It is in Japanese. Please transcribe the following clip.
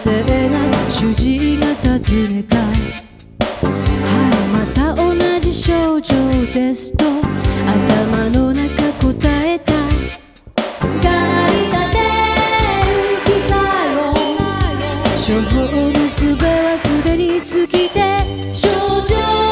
性な主治医が尋ねた。はいまた同じ症状ですと頭の中答えた。かなり立てる気かよ。処方の術はすでに尽きて症状